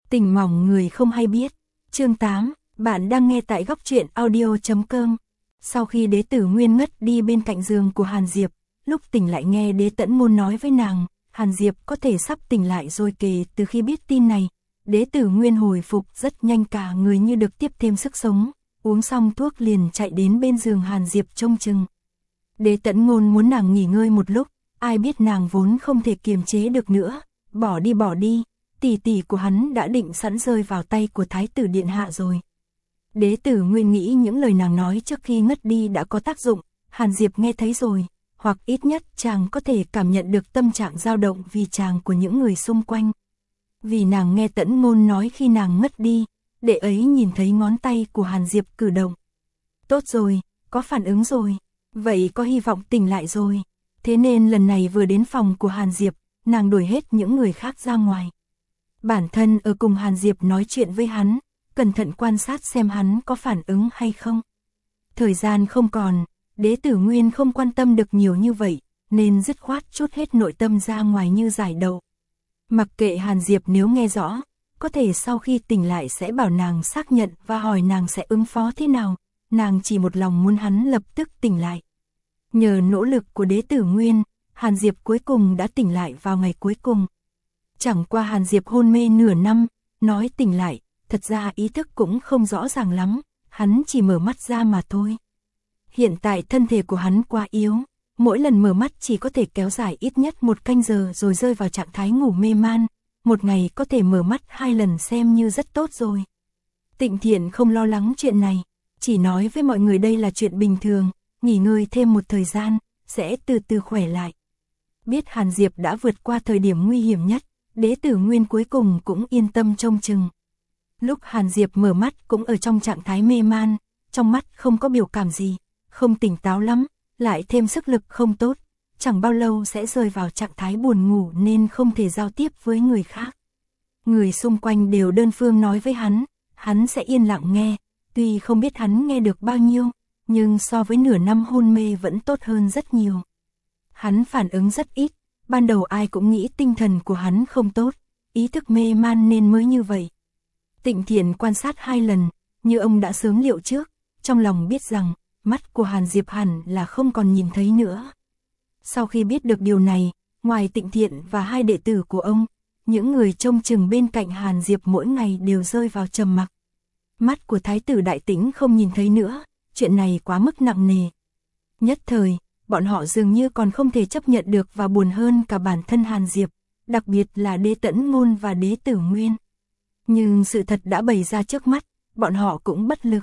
Tình mỏng người không hay biết. Chương 8, bạn đang nghe tại góc truyện audio.com. Sau khi Đế Tử Nguyên ngất đi bên cạnh giường của Hàn Diệp, lúc tỉnh lại nghe Đế Tẫn Ngôn nói với nàng, Hàn Diệp có thể sắp tỉnh lại rồi. Kể từ khi biết tin này, Đế Tử Nguyên hồi phục rất nhanh, cả người như được tiếp thêm sức sống, uống xong thuốc liền chạy đến bên giường Hàn Diệp trông chừng. Đế Tẫn Ngôn muốn nàng nghỉ ngơi một lúc, ai biết nàng vốn không thể kiềm chế được nữa, bỏ đi, tỷ tỷ của hắn đã định sẵn rơi vào tay của Thái tử điện hạ rồi. Đế Tử Nguyên nghĩ những lời nàng nói trước khi ngất đi đã có tác dụng, Hàn Diệp nghe thấy rồi, hoặc ít nhất chàng có thể cảm nhận được tâm trạng dao động vì chàng của những người xung quanh. Vì nàng nghe Tẫn Ngôn nói khi nàng ngất đi, đệ ấy nhìn thấy ngón tay của Hàn Diệp cử động. Tốt rồi, có phản ứng rồi, vậy có hy vọng tỉnh lại rồi. Thế nên lần này vừa đến phòng của Hàn Diệp, nàng đuổi hết những người khác ra ngoài. Bản thân ở cùng Hàn Diệp nói chuyện với hắn, cẩn thận quan sát xem hắn có phản ứng hay không. Thời gian không còn, Đế Tử Nguyên không quan tâm được nhiều như vậy, nên dứt khoát trút hết nội tâm ra ngoài như giải đậu. Mặc kệ Hàn Diệp nếu nghe rõ, có thể sau khi tỉnh lại sẽ bảo nàng xác nhận và hỏi nàng sẽ ứng phó thế nào, nàng chỉ một lòng muốn hắn lập tức tỉnh lại. Nhờ nỗ lực của Đế Tử Nguyên, Hàn Diệp cuối cùng đã tỉnh lại vào ngày cuối cùng. Chẳng qua Hàn Diệp hôn mê nửa năm, nói tỉnh lại, thật ra ý thức cũng không rõ ràng lắm, hắn chỉ mở mắt ra mà thôi. Hiện tại thân thể của hắn quá yếu, mỗi lần mở mắt chỉ có thể kéo dài ít nhất 1 canh giờ rồi rơi vào trạng thái ngủ mê man, một ngày có thể mở mắt 2 lần xem như rất tốt rồi. Tịnh Thiện không lo lắng chuyện này, chỉ nói với mọi người đây là chuyện bình thường, nghỉ ngơi thêm một thời gian, sẽ từ từ khỏe lại. Biết Hàn Diệp đã vượt qua thời điểm nguy hiểm nhất, Đế Tử Nguyên cuối cùng cũng yên tâm trông chừng. Lúc Hàn Diệp mở mắt cũng ở trong trạng thái mê man, trong mắt không có biểu cảm gì, không tỉnh táo lắm, lại thêm sức lực không tốt, chẳng bao lâu sẽ rơi vào trạng thái buồn ngủ nên không thể giao tiếp với người khác. Người xung quanh đều đơn phương nói với hắn sẽ yên lặng nghe, tuy không biết hắn nghe được bao nhiêu, nhưng so với nửa năm hôn mê vẫn tốt hơn rất nhiều. Hắn phản ứng rất ít, ban đầu ai cũng nghĩ tinh thần của hắn không tốt, ý thức mê man nên mới như vậy. Tịnh Thiện quan sát 2 lần, như ông đã sớm liệu trước, trong lòng biết rằng, mắt của Hàn Diệp hẳn là không còn nhìn thấy nữa. Sau khi biết được điều này, ngoài Tịnh Thiện và 2 đệ tử của ông, những người trông chừng bên cạnh Hàn Diệp mỗi ngày đều rơi vào trầm mặc. Mắt của Thái tử Đại Tĩnh không nhìn thấy nữa, chuyện này quá mức nặng nề. Nhất thời, bọn họ dường như còn không thể chấp nhận được và buồn hơn cả bản thân Hàn Diệp, đặc biệt là Đế Tẫn Ngôn và Đế Tử Nguyên. Nhưng sự thật đã bày ra trước mắt, bọn họ cũng bất lực.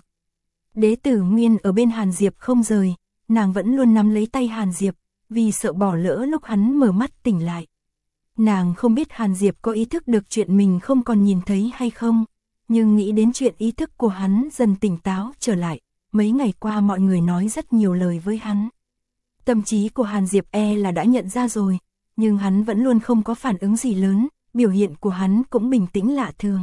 Đế Tử Nguyên ở bên Hàn Diệp không rời, nàng vẫn luôn nắm lấy tay Hàn Diệp, vì sợ bỏ lỡ lúc hắn mở mắt tỉnh lại. Nàng không biết Hàn Diệp có ý thức được chuyện mình không còn nhìn thấy hay không, nhưng nghĩ đến chuyện ý thức của hắn dần tỉnh táo trở lại, mấy ngày qua mọi người nói rất nhiều lời với hắn. Tâm trí của Hàn Diệp là đã nhận ra rồi, nhưng hắn vẫn luôn không có phản ứng gì lớn, biểu hiện của hắn cũng bình tĩnh lạ thường.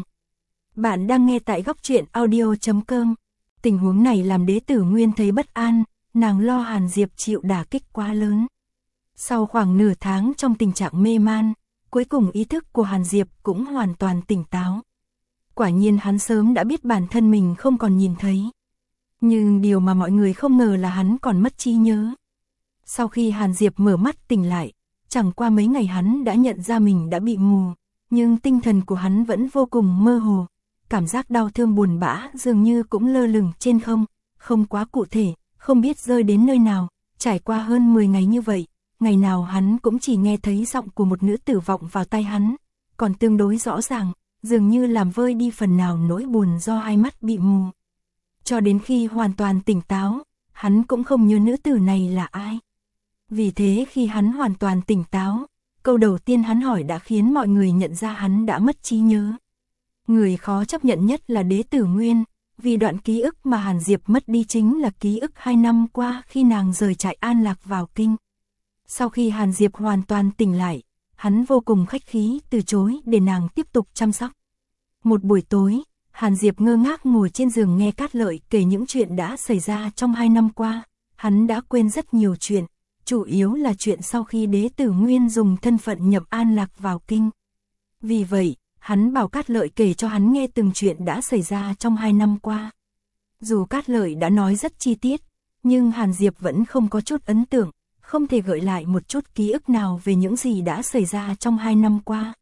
Bạn đang nghe tại góc truyện audio.com. Tình huống này làm Đế Tử Nguyên thấy bất an, nàng lo Hàn Diệp chịu đả kích quá lớn. Sau khoảng nửa tháng trong tình trạng mê man, cuối cùng ý thức của Hàn Diệp cũng hoàn toàn tỉnh táo. Quả nhiên hắn sớm đã biết bản thân mình không còn nhìn thấy. Nhưng điều mà mọi người không ngờ là hắn còn mất trí nhớ. Sau khi Hàn Diệp mở mắt tỉnh lại, chẳng qua mấy ngày hắn đã nhận ra mình đã bị mù, nhưng tinh thần của hắn vẫn vô cùng mơ hồ. Cảm giác đau thương buồn bã dường như cũng lơ lửng trên không quá cụ thể, không biết rơi đến nơi nào. Trải qua hơn 10 ngày như vậy, ngày nào hắn cũng chỉ nghe thấy giọng của một nữ tử vọng vào tai hắn, còn tương đối rõ ràng, dường như làm vơi đi phần nào nỗi buồn do hai mắt bị mù. Cho đến khi hoàn toàn tỉnh táo, hắn cũng không nhớ nữ tử này là ai. Vì thế khi hắn hoàn toàn tỉnh táo, câu đầu tiên hắn hỏi đã khiến mọi người nhận ra hắn đã mất trí nhớ. Người khó chấp nhận nhất là Đế Tử Nguyên, vì đoạn ký ức mà Hàn Diệp mất đi chính là ký ức 2 năm qua khi nàng rời trại An Lạc vào kinh. Sau khi Hàn Diệp hoàn toàn tỉnh lại, hắn vô cùng khách khí từ chối để nàng tiếp tục chăm sóc. Một buổi tối, Hàn Diệp ngơ ngác ngồi trên giường nghe Cát Lợi kể những chuyện đã xảy ra trong 2 năm qua. Hắn đã quên rất nhiều chuyện, chủ yếu là chuyện sau khi Đế Tử Nguyên dùng thân phận nhập An Lạc vào kinh. Vì vậy, Hắn bảo Cát Lợi kể cho hắn nghe từng chuyện đã xảy ra trong 2 năm qua. Dù Cát Lợi đã nói rất chi tiết, nhưng Hàn Diệp vẫn không có chút ấn tượng, không thể gợi lại một chút ký ức nào về những gì đã xảy ra trong 2 năm qua.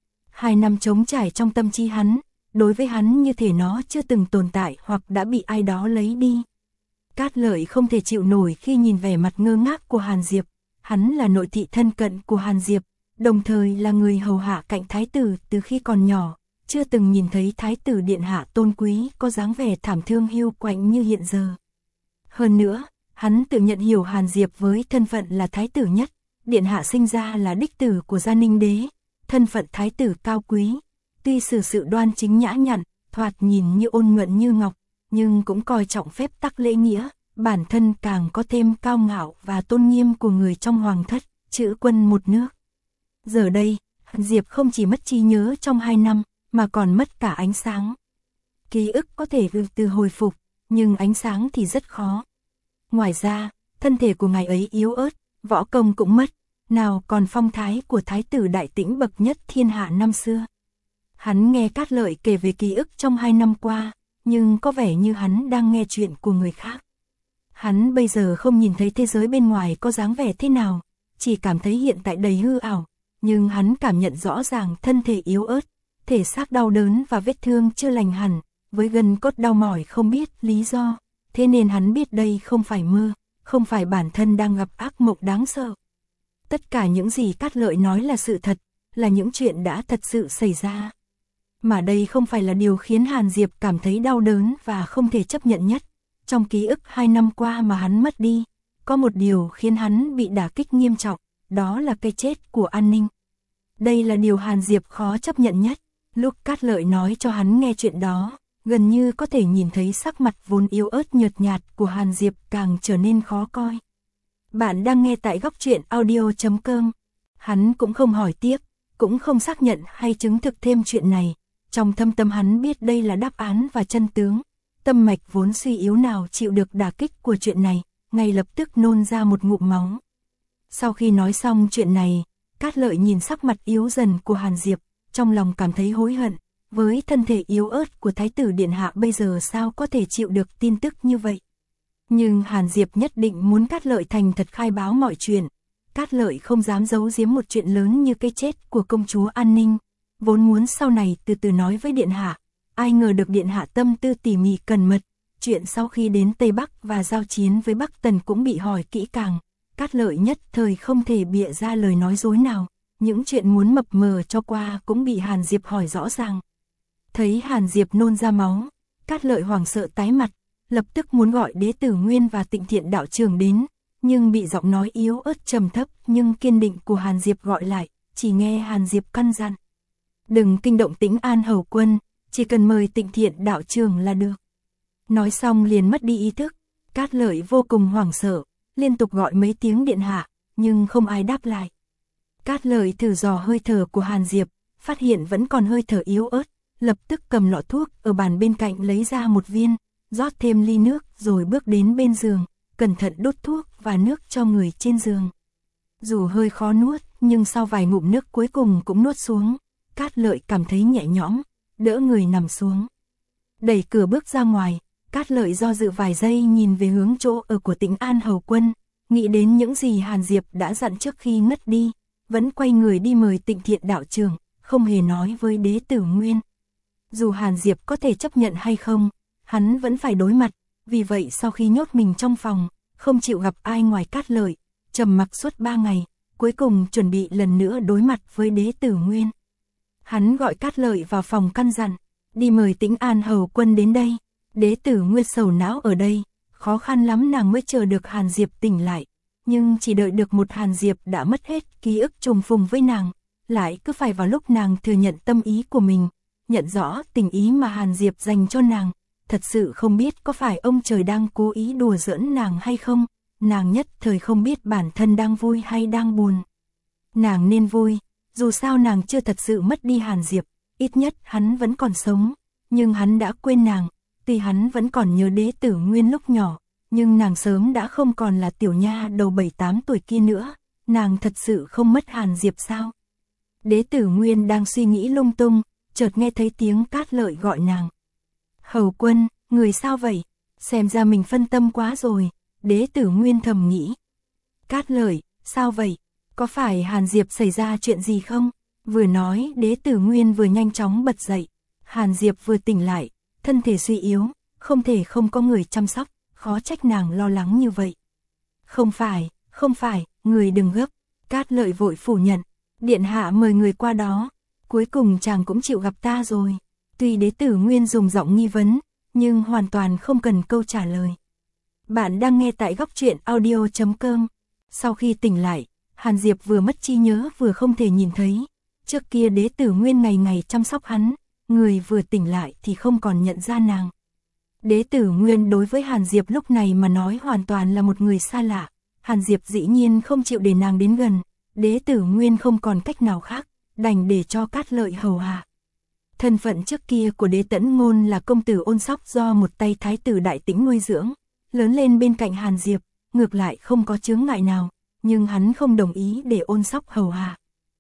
2 năm trống trải trong tâm trí hắn, đối với hắn như thể nó chưa từng tồn tại hoặc đã bị ai đó lấy đi. Cát Lợi không thể chịu nổi khi nhìn vẻ mặt ngơ ngác của Hàn Diệp, hắn là nội thị thân cận của Hàn Diệp, đồng thời là người hầu hạ cạnh thái tử từ khi còn nhỏ, chưa từng nhìn thấy thái tử điện hạ tôn quý có dáng vẻ thảm thương hiu quạnh như hiện giờ. Hơn nữa, hắn tự nhận hiểu Hàn Diệp với thân phận là thái tử nhất, điện hạ sinh ra là đích tử của Gia Ninh đế, thân phận thái tử cao quý, tuy xử sự đoan chính nhã nhặn, thoạt nhìn như ôn nhuận như ngọc, nhưng cũng coi trọng phép tắc lễ nghĩa, bản thân càng có thêm cao ngạo và tôn nghiêm của người trong hoàng thất, chữ quân một nước. Giờ đây, Hàn Diệp không chỉ mất trí nhớ trong 2 năm, mà còn mất cả ánh sáng. Ký ức có thể từ hồi phục, nhưng ánh sáng thì rất khó. Ngoài ra, thân thể của ngài ấy yếu ớt, võ công cũng mất, nào còn phong thái của thái tử đại tĩnh bậc nhất thiên hạ năm xưa. Hắn nghe Cát Lợi kể về ký ức trong 2 năm qua, nhưng có vẻ như hắn đang nghe chuyện của người khác. Hắn bây giờ không nhìn thấy thế giới bên ngoài có dáng vẻ thế nào, chỉ cảm thấy hiện tại đầy hư ảo, nhưng hắn cảm nhận rõ ràng thân thể yếu ớt, thể xác đau đớn và vết thương chưa lành hẳn, với gân cốt đau mỏi không biết lý do, thế nên hắn biết đây không phải mơ, không phải bản thân đang gặp ác mộng đáng sợ. Tất cả những gì Cát Lợi nói là sự thật, là những chuyện đã thật sự xảy ra. Mà đây không phải là điều khiến Hàn Diệp cảm thấy đau đớn và không thể chấp nhận nhất. Trong ký ức 2 năm qua mà hắn mất đi, có một điều khiến hắn bị đả kích nghiêm trọng, đó là cái chết của An Ninh. Đây là điều Hàn Diệp khó chấp nhận nhất. Lúc Cát Lợi nói cho hắn nghe chuyện đó, gần như có thể nhìn thấy sắc mặt vốn yếu ớt nhợt nhạt của Hàn Diệp càng trở nên khó coi. Bạn đang nghe tại Góc Truyện Audio.com. Hắn cũng không hỏi tiếp, cũng không xác nhận hay chứng thực thêm chuyện này. Trong thâm tâm hắn biết đây là đáp án và chân tướng. Tâm mạch vốn suy yếu nào chịu được đả kích của chuyện này, ngay lập tức nôn ra một ngụm máu. Sau khi nói xong chuyện này, Cát Lợi nhìn sắc mặt yếu dần của Hàn Diệp, trong lòng cảm thấy hối hận, với thân thể yếu ớt của thái tử điện hạ bây giờ sao có thể chịu được tin tức như vậy. Nhưng Hàn Diệp nhất định muốn Cát Lợi thành thật khai báo mọi chuyện. Cát Lợi không dám giấu giếm một chuyện lớn như cái chết của công chúa An Ninh, vốn muốn sau này từ từ nói với điện hạ. Ai ngờ được điện hạ tâm tư tỉ mỉ cẩn mật, chuyện sau khi đến Tây Bắc và giao chiến với Bắc Tần cũng bị hỏi kỹ càng. Cát Lợi nhất thời không thể bịa ra lời nói dối nào, những chuyện muốn mập mờ cho qua cũng bị Hàn Diệp hỏi rõ ràng. Thấy Hàn Diệp nôn ra máu, Cát Lợi hoảng sợ tái mặt, lập tức muốn gọi Đế Tử Nguyên và Tịnh Thiện đạo trưởng đến, nhưng bị giọng nói yếu ớt trầm thấp nhưng kiên định của Hàn Diệp gọi lại, chỉ nghe Hàn Diệp căn dặn: đừng kinh động Tĩnh An hầu quân, chỉ cần mời Tịnh Thiện đạo trưởng là được. Nói xong liền mất đi ý thức. Cát Lợi vô cùng hoảng sợ, liên tục gọi mấy tiếng điện hạ, nhưng không ai đáp lại. Cát Lợi thử dò hơi thở của Hàn Diệp, phát hiện vẫn còn hơi thở yếu ớt, lập tức cầm lọ thuốc ở bàn bên cạnh lấy ra một viên, rót thêm ly nước rồi bước đến bên giường, cẩn thận đút thuốc và nước cho người trên giường. Dù hơi khó nuốt, nhưng sau vài ngụm nước cuối cùng cũng nuốt xuống. Cát Lợi cảm thấy nhẹ nhõm, đỡ người nằm xuống. Đẩy cửa bước ra ngoài, Cát Lợi do dự vài giây nhìn về hướng chỗ ở của Tĩnh An hầu quân, nghĩ đến những gì Hàn Diệp đã dặn trước khi ngất đi, vẫn quay người đi mời Tịnh Thiện đạo trưởng, không hề nói với Đế Tử Nguyên. Dù Hàn Diệp có thể chấp nhận hay không, hắn vẫn phải đối mặt, vì vậy sau khi nhốt mình trong phòng, không chịu gặp ai ngoài Cát Lợi, trầm mặc suốt 3 ngày, cuối cùng chuẩn bị lần nữa đối mặt với Đế Tử Nguyên. Hắn gọi Cát Lợi vào phòng căn dặn, đi mời Tĩnh An hầu quân đến đây. Đế Tử Nguyên sầu não ở đây, khó khăn lắm nàng mới chờ được Hàn Diệp tỉnh lại, nhưng chỉ đợi được một Hàn Diệp đã mất hết ký ức trùng phùng với nàng, lại cứ phải vào lúc nàng thừa nhận tâm ý của mình, nhận rõ tình ý mà Hàn Diệp dành cho nàng, thật sự không biết có phải ông trời đang cố ý đùa giỡn nàng hay không, nàng nhất thời không biết bản thân đang vui hay đang buồn. Nàng nên vui, dù sao nàng chưa thật sự mất đi Hàn Diệp, ít nhất hắn vẫn còn sống, nhưng hắn đã quên nàng. Tuy hắn vẫn còn nhớ Đế Tử Nguyên lúc nhỏ, nhưng nàng sớm đã không còn là tiểu nha đầu 7-8 tuổi kia nữa, nàng thật sự không mất Hàn Diệp sao? Đế Tử Nguyên đang suy nghĩ lung tung, chợt nghe thấy tiếng Cát Lợi gọi nàng. Hầu quân, người sao vậy? Xem ra mình phân tâm quá rồi, Đế Tử Nguyên thầm nghĩ. Cát Lợi, sao vậy? Có phải Hàn Diệp xảy ra chuyện gì không? Vừa nói, Đế Tử Nguyên vừa nhanh chóng bật dậy. Hàn Diệp vừa tỉnh lại, thân thể suy yếu, không thể không có người chăm sóc, khó trách nàng lo lắng như vậy. Không phải, người đừng gấp. Cát Lợi vội phủ nhận, điện hạ mời người qua đó, cuối cùng chàng cũng chịu gặp ta rồi. Tuy Đế Tử Nguyên dùng giọng nghi vấn, nhưng hoàn toàn không cần câu trả lời. Bạn đang nghe tại góc truyện audio.com. Sau khi tỉnh lại, Hàn Diệp vừa mất trí nhớ vừa không thể nhìn thấy. Trước kia Đế Tử Nguyên ngày ngày chăm sóc hắn, người vừa tỉnh lại thì không còn nhận ra nàng. Đế Tử Nguyên đối với Hàn Diệp lúc này mà nói hoàn toàn là một người xa lạ. Hàn Diệp dĩ nhiên không chịu để nàng đến gần. Đế Tử Nguyên không còn cách nào khác, đành để cho Cát Lợi hầu hạ. Thân phận trước kia của Đế Tẫn Ngôn là công tử ôn sóc do một tay thái tử Đại Tĩnh nuôi dưỡng, lớn lên bên cạnh Hàn Diệp, ngược lại không có chướng ngại nào, nhưng hắn không đồng ý để ôn sóc hầu hạ.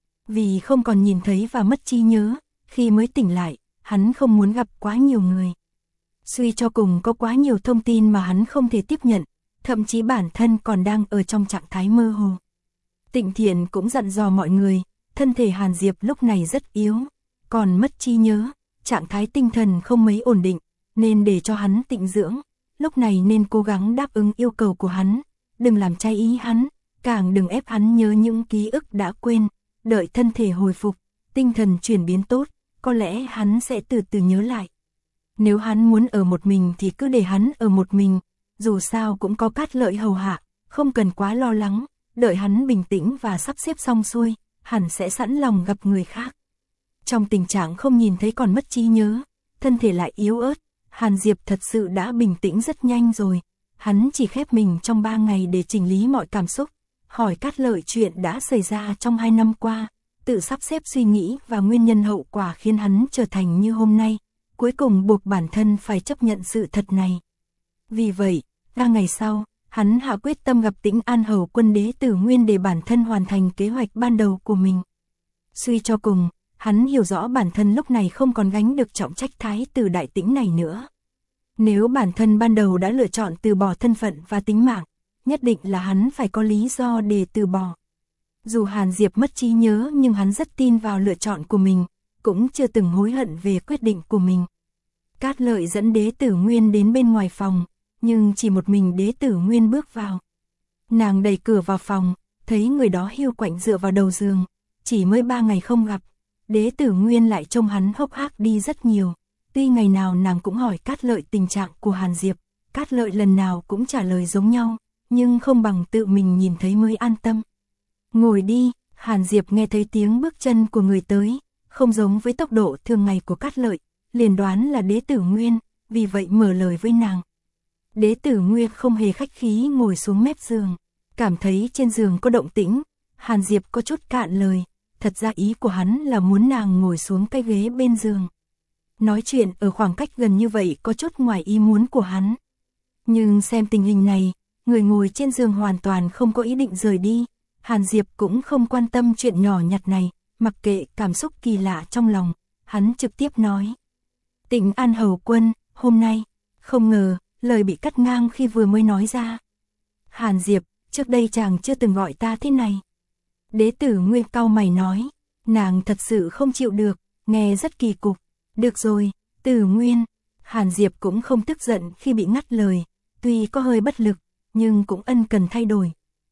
Vì không còn nhìn thấy và mất trí nhớ, khi mới tỉnh lại, hắn không muốn gặp quá nhiều người. Suy cho cùng có quá nhiều thông tin mà hắn không thể tiếp nhận, thậm chí bản thân còn đang ở trong trạng thái mơ hồ. Tịnh Thiện cũng dặn dò mọi người, thân thể Hàn Diệp lúc này rất yếu, còn mất trí nhớ, trạng thái tinh thần không mấy ổn định, nên để cho hắn tịnh dưỡng, lúc này nên cố gắng đáp ứng yêu cầu của hắn, đừng làm trái ý hắn, càng đừng ép hắn nhớ những ký ức đã quên, đợi thân thể hồi phục, tinh thần chuyển biến tốt, có lẽ hắn sẽ từ từ nhớ lại. Nếu hắn muốn ở một mình thì cứ để hắn ở một mình, dù sao cũng có Cát Lợi hầu hạ, không cần quá lo lắng, đợi hắn bình tĩnh và sắp xếp xong xuôi, hẳn sẽ sẵn lòng gặp người khác. Trong tình trạng không nhìn thấy còn mất trí nhớ, thân thể lại yếu ớt, Hàn Diệp thật sự đã bình tĩnh rất nhanh rồi. Hắn chỉ khép mình trong 3 ngày để chỉnh lý mọi cảm xúc, hỏi Cát Lợi chuyện đã xảy ra trong 2 năm qua, tự sắp xếp suy nghĩ và nguyên nhân hậu quả khiến hắn trở thành như hôm nay, cuối cùng buộc bản thân phải chấp nhận sự thật này. Vì vậy, 3 ngày sau, hắn hạ quyết tâm gặp Tĩnh An hầu quân Đế Tử Nguyên để bản thân hoàn thành kế hoạch ban đầu của mình. Suy cho cùng, hắn hiểu rõ bản thân lúc này không còn gánh được trọng trách thái tử Đại Tĩnh này nữa. Nếu bản thân ban đầu đã lựa chọn từ bỏ thân phận và tính mạng, nhất định là hắn phải có lý do để từ bỏ. Dù Hàn Diệp mất trí nhớ nhưng hắn rất tin vào lựa chọn của mình, cũng chưa từng hối hận về quyết định của mình. Cát Lợi dẫn Đế Tử Nguyên đến bên ngoài phòng, nhưng chỉ một mình Đế Tử Nguyên bước vào. Nàng đẩy cửa vào phòng, thấy người đó hiu quạnh dựa vào đầu giường, chỉ mới 3 ngày không gặp, Đế Tử Nguyên lại trông hắn hốc hác đi rất nhiều. Tuy ngày nào nàng cũng hỏi Cát Lợi tình trạng của Hàn Diệp, Cát Lợi lần nào cũng trả lời giống nhau, nhưng không bằng tự mình nhìn thấy mới an tâm. Ngồi đi, Hàn Diệp nghe thấy tiếng bước chân của người tới, không giống với tốc độ thường ngày của Cát Lợi, liền đoán là Đế Tử Nguyên, vì vậy mở lời với nàng. Đế Tử Nguyên không hề khách khí ngồi xuống mép giường, cảm thấy trên giường có động tĩnh, Hàn Diệp có chút cạn lời, thật ra ý của hắn là muốn nàng ngồi xuống cái ghế bên giường. Nói chuyện ở khoảng cách gần như vậy có chút ngoài ý muốn của hắn. Nhưng xem tình hình này, người ngồi trên giường hoàn toàn không có ý định rời đi, Hàn Diệp cũng không quan tâm chuyện nhỏ nhặt này, mặc kệ cảm xúc kỳ lạ trong lòng, hắn trực tiếp nói. Tĩnh An hầu quân, hôm nay, không ngờ, lời bị cắt ngang khi vừa mới nói ra. Hàn Diệp, trước đây chàng chưa từng gọi ta thế này. Đế Tử Nguyên cau mày nói, nàng thật sự không chịu được, nghe rất kỳ cục. Được rồi, Tử Nguyên. Hàn Diệp cũng không tức giận khi bị ngắt lời, tuy có hơi bất lực, nhưng cũng ân cần thay đổi.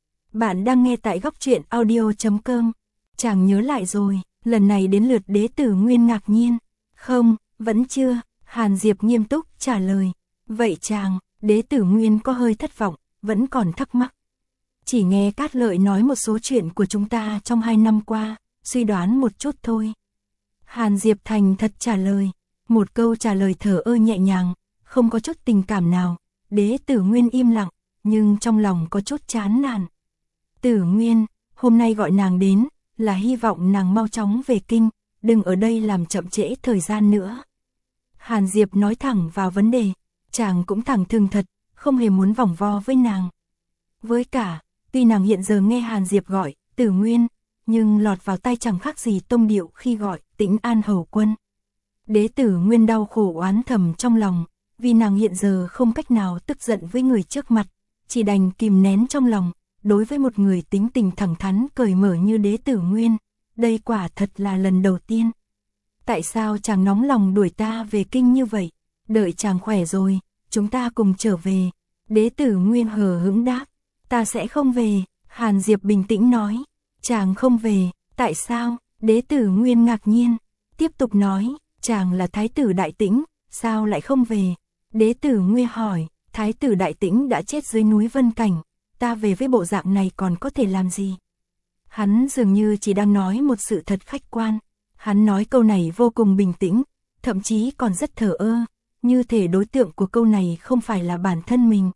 Bạn đang nghe tại góc truyện audio.com. Chàng nhớ lại rồi, lần này đến lượt Đế Tử Nguyên ngạc nhiên. Không, vẫn chưa, Hàn Diệp nghiêm túc trả lời. Vậy chàng, Đế Tử Nguyên có hơi thất vọng, vẫn còn thắc mắc. Chỉ nghe Cát Lợi nói một số chuyện của chúng ta trong 2 năm qua, suy đoán một chút thôi. Hàn Diệp thành thật trả lời, một câu trả lời thở ơ nhẹ nhàng, không có chút tình cảm nào. Đế Tử Nguyên im lặng, nhưng trong lòng có chút chán nản. Tử Nguyên, hôm nay gọi nàng đến, là hy vọng nàng mau chóng về kinh, đừng ở đây làm chậm trễ thời gian nữa. Hàn Diệp nói thẳng vào vấn đề, chàng cũng thẳng thừng thật, không hề muốn vòng vo với nàng. Với cả, tuy nàng hiện giờ nghe Hàn Diệp gọi, Tử Nguyên, nhưng lọt vào tai chẳng khác gì tông điệu khi gọi Tĩnh An hầu quân. Đế tử Nguyên đau khổ oán thầm trong lòng, vì nàng hiện giờ không cách nào tức giận với người trước mặt, chỉ đành kìm nén trong lòng. Đối với một người tính tình thẳng thắn cởi mở như đế tử Nguyên, đây quả thật là lần đầu tiên. Tại sao chàng nóng lòng đuổi ta về kinh như vậy? Đợi chàng khỏe rồi, chúng ta cùng trở về. Đế tử Nguyên hờ hững đáp, ta sẽ không về. Hàn Diệp bình tĩnh nói, chàng không về, tại sao? Đế tử Nguyên ngạc nhiên, tiếp tục nói, chàng là Thái tử Đại Tĩnh, sao lại không về? Đế tử Nguyên hỏi, Thái tử Đại Tĩnh đã chết dưới núi Vân Cảnh, ta về với bộ dạng này còn có thể làm gì? Hắn dường như chỉ đang nói một sự thật khách quan. Hắn nói câu này vô cùng bình tĩnh, thậm chí còn rất thờ ơ, như thể đối tượng của câu này không phải là bản thân mình.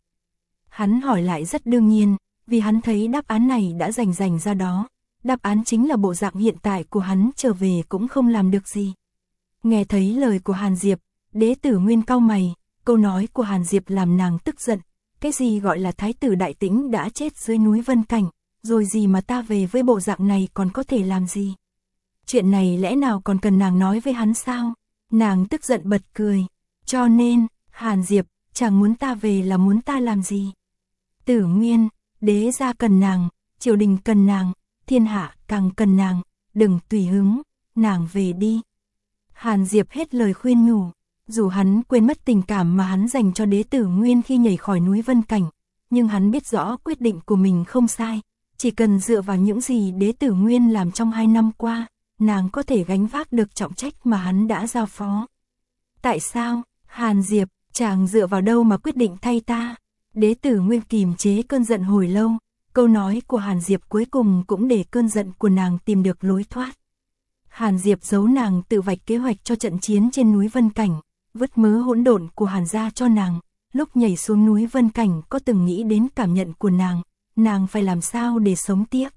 Hắn hỏi lại rất đương nhiên, vì hắn thấy đáp án này đã dành ra đó. Đáp án chính là bộ dạng hiện tại của hắn trở về cũng không làm được gì. Nghe thấy lời của Hàn Diệp, đế tử Nguyên cau mày, câu nói của Hàn Diệp làm nàng tức giận. Cái gì gọi là Thái tử Đại Tĩnh đã chết dưới núi Vân Cảnh, rồi gì mà ta về với bộ dạng này còn có thể làm gì? Chuyện này lẽ nào còn cần nàng nói với hắn sao? Nàng tức giận bật cười. Cho nên, Hàn Diệp, chàng muốn ta về là muốn ta làm gì? Tử Nguyên, đế gia cần nàng, triều đình cần nàng, thiên hạ càng cần nàng, đừng tùy hứng, nàng về đi. Hàn Diệp hết lời khuyên nhủ, dù hắn quên mất tình cảm mà hắn dành cho đế tử Nguyên khi nhảy khỏi núi Vân Cảnh, nhưng hắn biết rõ quyết định của mình không sai, chỉ cần dựa vào những gì đế tử Nguyên làm trong 2 năm qua, nàng có thể gánh vác được trọng trách mà hắn đã giao phó. Tại sao, Hàn Diệp, chàng dựa vào đâu mà quyết định thay ta? Đế tử Nguyên kìm chế cơn giận hồi lâu, câu nói của Hàn Diệp cuối cùng cũng để cơn giận của nàng tìm được lối thoát. Hàn Diệp giấu nàng tự vạch kế hoạch cho trận chiến trên núi Vân Cảnh, vứt mớ hỗn độn của Hàn gia cho nàng, lúc nhảy xuống núi Vân Cảnh có từng nghĩ đến cảm nhận của nàng phải làm sao để sống tiếp.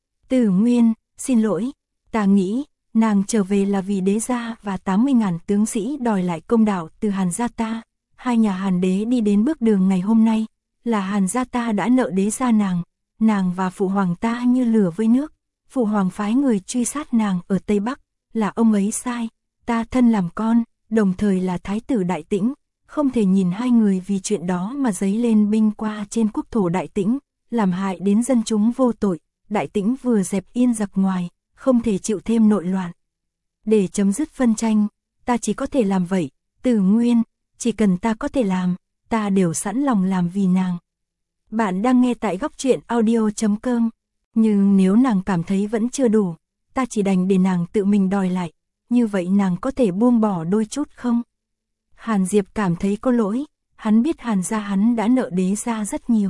Tử Nguyên, xin lỗi, ta nghĩ, nàng trở về là vì đế gia và 80.000 tướng sĩ đòi lại công đạo từ Hàn gia ta. Hai nhà Hàn đế đi đến bước đường ngày hôm nay, là Hàn gia ta đã nợ đế gia nàng và phụ hoàng ta như lửa với nước. Phụ hoàng phái người truy sát nàng ở Tây Bắc, là ông ấy sai, ta thân làm con, đồng thời là Thái tử Đại Tĩnh, không thể nhìn hai người vì chuyện đó mà giấy lên binh qua trên quốc thổ Đại Tĩnh, làm hại đến dân chúng vô tội. Đại Tĩnh vừa dẹp yên giặc ngoài, không thể chịu thêm nội loạn. Để chấm dứt phân tranh, ta chỉ có thể làm vậy. Tử Nguyên, chỉ cần ta có thể làm, ta đều sẵn lòng làm vì nàng. Bạn đang nghe tại góc truyện audio.com. Nhưng nếu nàng cảm thấy vẫn chưa đủ, ta chỉ đành để nàng tự mình đòi lại. Như vậy nàng có thể buông bỏ đôi chút không? Hàn Diệp cảm thấy có lỗi, hắn biết Hàn gia hắn đã nợ đế gia rất nhiều.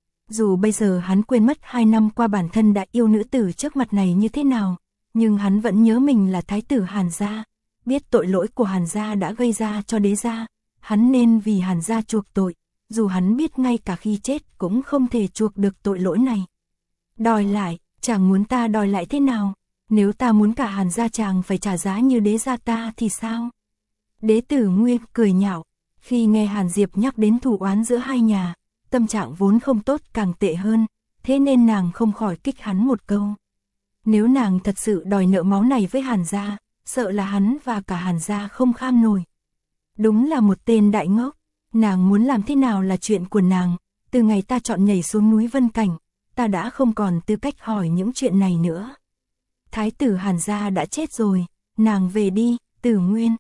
Dù bây giờ hắn quên mất 2 năm qua bản thân đã yêu nữ tử trước mặt này như thế nào, nhưng hắn vẫn nhớ mình là thái tử Hàn gia, biết tội lỗi của Hàn gia đã gây ra cho đế gia, hắn nên vì Hàn gia chuộc tội, dù hắn biết ngay cả khi chết cũng không thể chuộc được tội lỗi này. Đòi lại, chàng muốn ta đòi lại thế nào? Nếu ta muốn cả Hàn gia chàng phải trả giá như đế gia ta thì sao? Đế tử Nguyên cười nhạo, khi nghe Hàn Diệp nhắc đến thù oán giữa hai nhà, tâm trạng vốn không tốt càng tệ hơn, thế nên nàng không khỏi kích hắn một câu. Nếu nàng thật sự đòi nợ máu này với Hàn gia, sợ là hắn và cả Hàn gia không kham nổi. Đúng là một tên đại ngốc, nàng muốn làm thế nào là chuyện của nàng, từ ngày ta chọn nhảy xuống núi Vân Cảnh, ta đã không còn tư cách hỏi những chuyện này nữa. Thái tử Hàn gia đã chết rồi, nàng về đi, Tử Nguyên.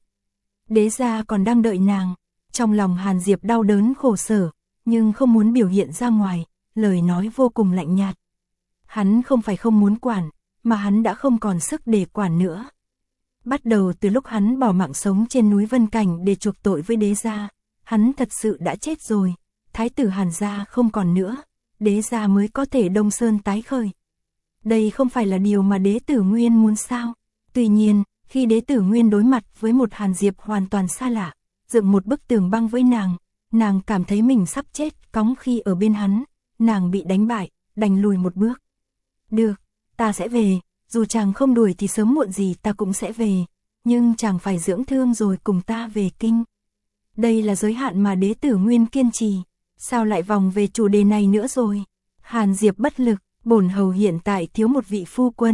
Đế gia còn đang đợi nàng. Trong lòng Hàn Diệp đau đớn khổ sở, nhưng không muốn biểu hiện ra ngoài, lời nói vô cùng lạnh nhạt. Hắn không phải không muốn quản, mà hắn đã không còn sức để quản nữa. Bắt đầu từ lúc hắn bỏ mạng sống trên núi Vân Cảnh để chuộc tội với đế gia, hắn thật sự đã chết rồi. Thái tử Hàn gia không còn nữa, đế gia mới có thể Đông Sơn tái khởi. Đây không phải là điều mà đế tử Nguyên muốn sao? Tuy nhiên, khi đế tử Nguyên đối mặt với một Hàn Diệp hoàn toàn xa lạ, dựng một bức tường băng với nàng cảm thấy mình sắp chết cóng khi ở bên hắn, nàng bị đánh bại, đành lùi một bước. Được, ta sẽ về, dù chàng không đuổi thì sớm muộn gì ta cũng sẽ về, nhưng chàng phải dưỡng thương rồi cùng ta về kinh. Đây là giới hạn mà đế tử Nguyên kiên trì, sao lại vòng về chủ đề này nữa rồi? Hàn Diệp bất lực, bổn hầu hiện tại thiếu một vị phu quân,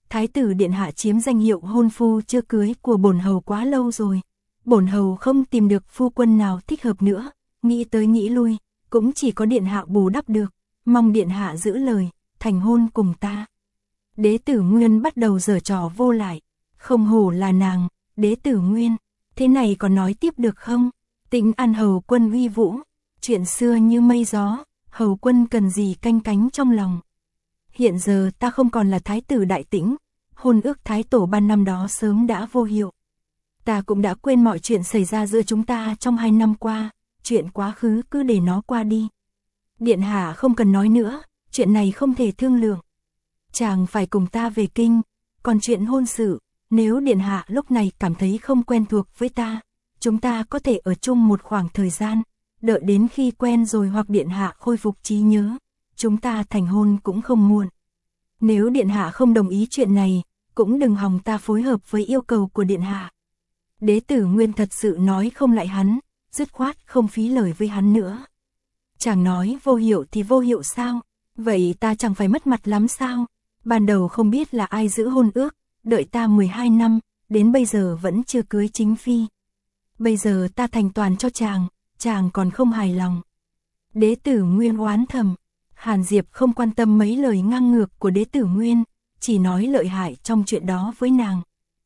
Thái tử điện hạ chiếm danh hiệu hôn phu chưa cưới của bổn hầu quá lâu rồi. Bổn hầu không tìm được phu quân nào thích hợp nữa, nghĩ tới nghĩ lui, cũng chỉ có điện hạ bù đắp được, mong điện hạ giữ lời, thành hôn cùng ta. Đế tử Nguyên bắt đầu giở trò vô lại, không hổ là nàng, đế tử Nguyên, thế này còn nói tiếp được không? Tĩnh An hầu quân uy vũ, chuyện xưa như mây gió, hầu quân cần gì canh cánh trong lòng. Hiện giờ ta không còn là thái tử Đại Tĩnh, hôn ước thái tổ ban năm đó sớm đã vô hiệu. Ta cũng đã quên mọi chuyện xảy ra giữa chúng ta trong 2 năm qua, chuyện quá khứ cứ để nó qua đi. Điện hạ không cần nói nữa, chuyện này không thể thương lượng. Chàng phải cùng ta về kinh, còn chuyện hôn sự, nếu điện hạ lúc này cảm thấy không quen thuộc với ta, chúng ta có thể ở chung một khoảng thời gian, đợi đến khi quen rồi hoặc điện hạ khôi phục trí nhớ, chúng ta thành hôn cũng không muộn. Nếu điện hạ không đồng ý chuyện này, cũng đừng hòng ta phối hợp với yêu cầu của điện hạ. Đế tử Nguyên thật sự nói không lại hắn, dứt khoát không phí lời với hắn nữa. Chàng nói vô hiệu thì vô hiệu sao? Vậy ta chẳng phải mất mặt lắm sao? Ban đầu không biết là ai giữ hôn ước, đợi ta 12 năm, đến bây giờ vẫn chưa cưới chính phi. Bây giờ ta thành toàn cho chàng còn không hài lòng. Đế tử Nguyên oán thầm, Hàn Diệp không quan tâm mấy lời ngang ngược của đế tử Nguyên, chỉ nói lợi hại trong chuyện đó với nàng.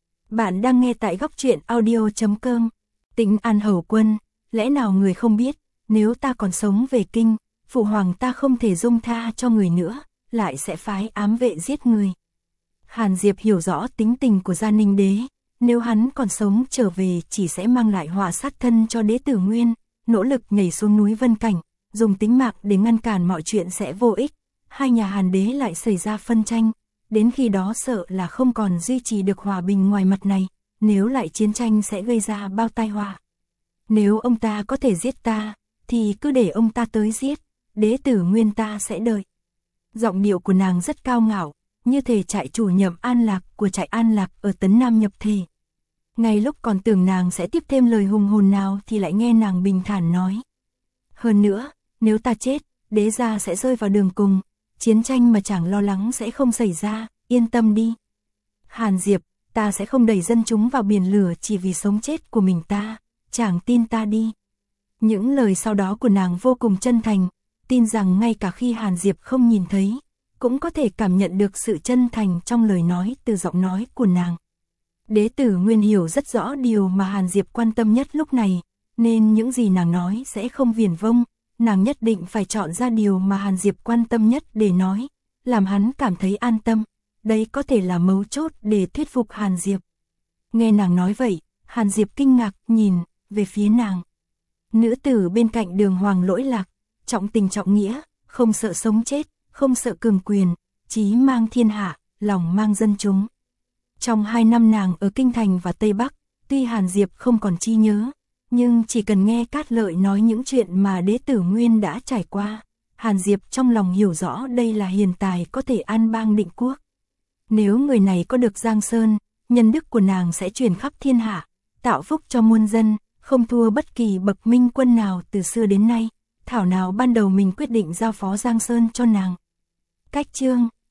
Bạn đang nghe tại góc truyện audio.com. Tĩnh An hầu quân, lẽ nào người không biết, nếu ta còn sống về kinh, phụ hoàng ta không thể dung tha cho người nữa, lại sẽ phái ám vệ giết người. Hàn Diệp hiểu rõ tính tình của Gia Ninh đế, nếu hắn còn sống trở về chỉ sẽ mang lại họa sát thân cho đế tử Nguyên, nỗ lực nhảy xuống núi Vân Cảnh, dùng tính mạng để ngăn cản mọi chuyện sẽ vô ích, hai nhà Hàn đế lại xảy ra phân tranh, đến khi đó sợ là không còn duy trì được hòa bình ngoài mặt này, nếu lại chiến tranh sẽ gây ra bao tai họa. Nếu ông ta có thể giết ta, thì cứ để ông ta tới giết, đế tử Nguyên ta sẽ đợi. Giọng điệu của nàng rất cao ngạo, như thể trại chủ Nhậm An Lạc của trại An Lạc ở Tấn Nam nhập thể. Ngay lúc còn tưởng nàng sẽ tiếp thêm lời hùng hồn nào thì lại nghe nàng bình thản nói. Hơn nữa, nếu ta chết, đế gia sẽ rơi vào đường cùng, chiến tranh mà chẳng lo lắng sẽ không xảy ra, yên tâm đi. Hàn Diệp, ta sẽ không đẩy dân chúng vào biển lửa chỉ vì sống chết của mình ta, chàng tin ta đi. Những lời sau đó của nàng vô cùng chân thành, tin rằng ngay cả khi Hàn Diệp không nhìn thấy, cũng có thể cảm nhận được sự chân thành trong lời nói từ giọng nói của nàng. Đế tử Nguyên hiểu rất rõ điều mà Hàn Diệp quan tâm nhất lúc này, nên những gì nàng nói sẽ không viển vông, nàng nhất định phải chọn ra điều mà Hàn Diệp quan tâm nhất để nói, làm hắn cảm thấy an tâm, đây có thể là mấu chốt để thuyết phục Hàn Diệp. Nghe nàng nói vậy, Hàn Diệp kinh ngạc nhìn về phía nàng. Nữ tử bên cạnh Đường Hoàng lỗi lạc, trọng tình trọng nghĩa, không sợ sống chết, không sợ cường quyền, chí mang thiên hạ, lòng mang dân chúng. Trong 2 năm nàng ở Kinh Thành và Tây Bắc, tuy Hàn Diệp không còn chi nhớ, nhưng chỉ cần nghe Cát Lợi nói những chuyện mà đế tử Nguyên đã trải qua, Hàn Diệp trong lòng hiểu rõ đây là hiền tài có thể an bang định quốc. Nếu người này có được Giang Sơn, nhân đức của nàng sẽ truyền khắp thiên hạ, tạo phúc cho muôn dân, không thua bất kỳ bậc minh quân nào từ xưa đến nay. Thảo nào ban đầu mình quyết định giao phó Giang Sơn cho nàng. Cách chương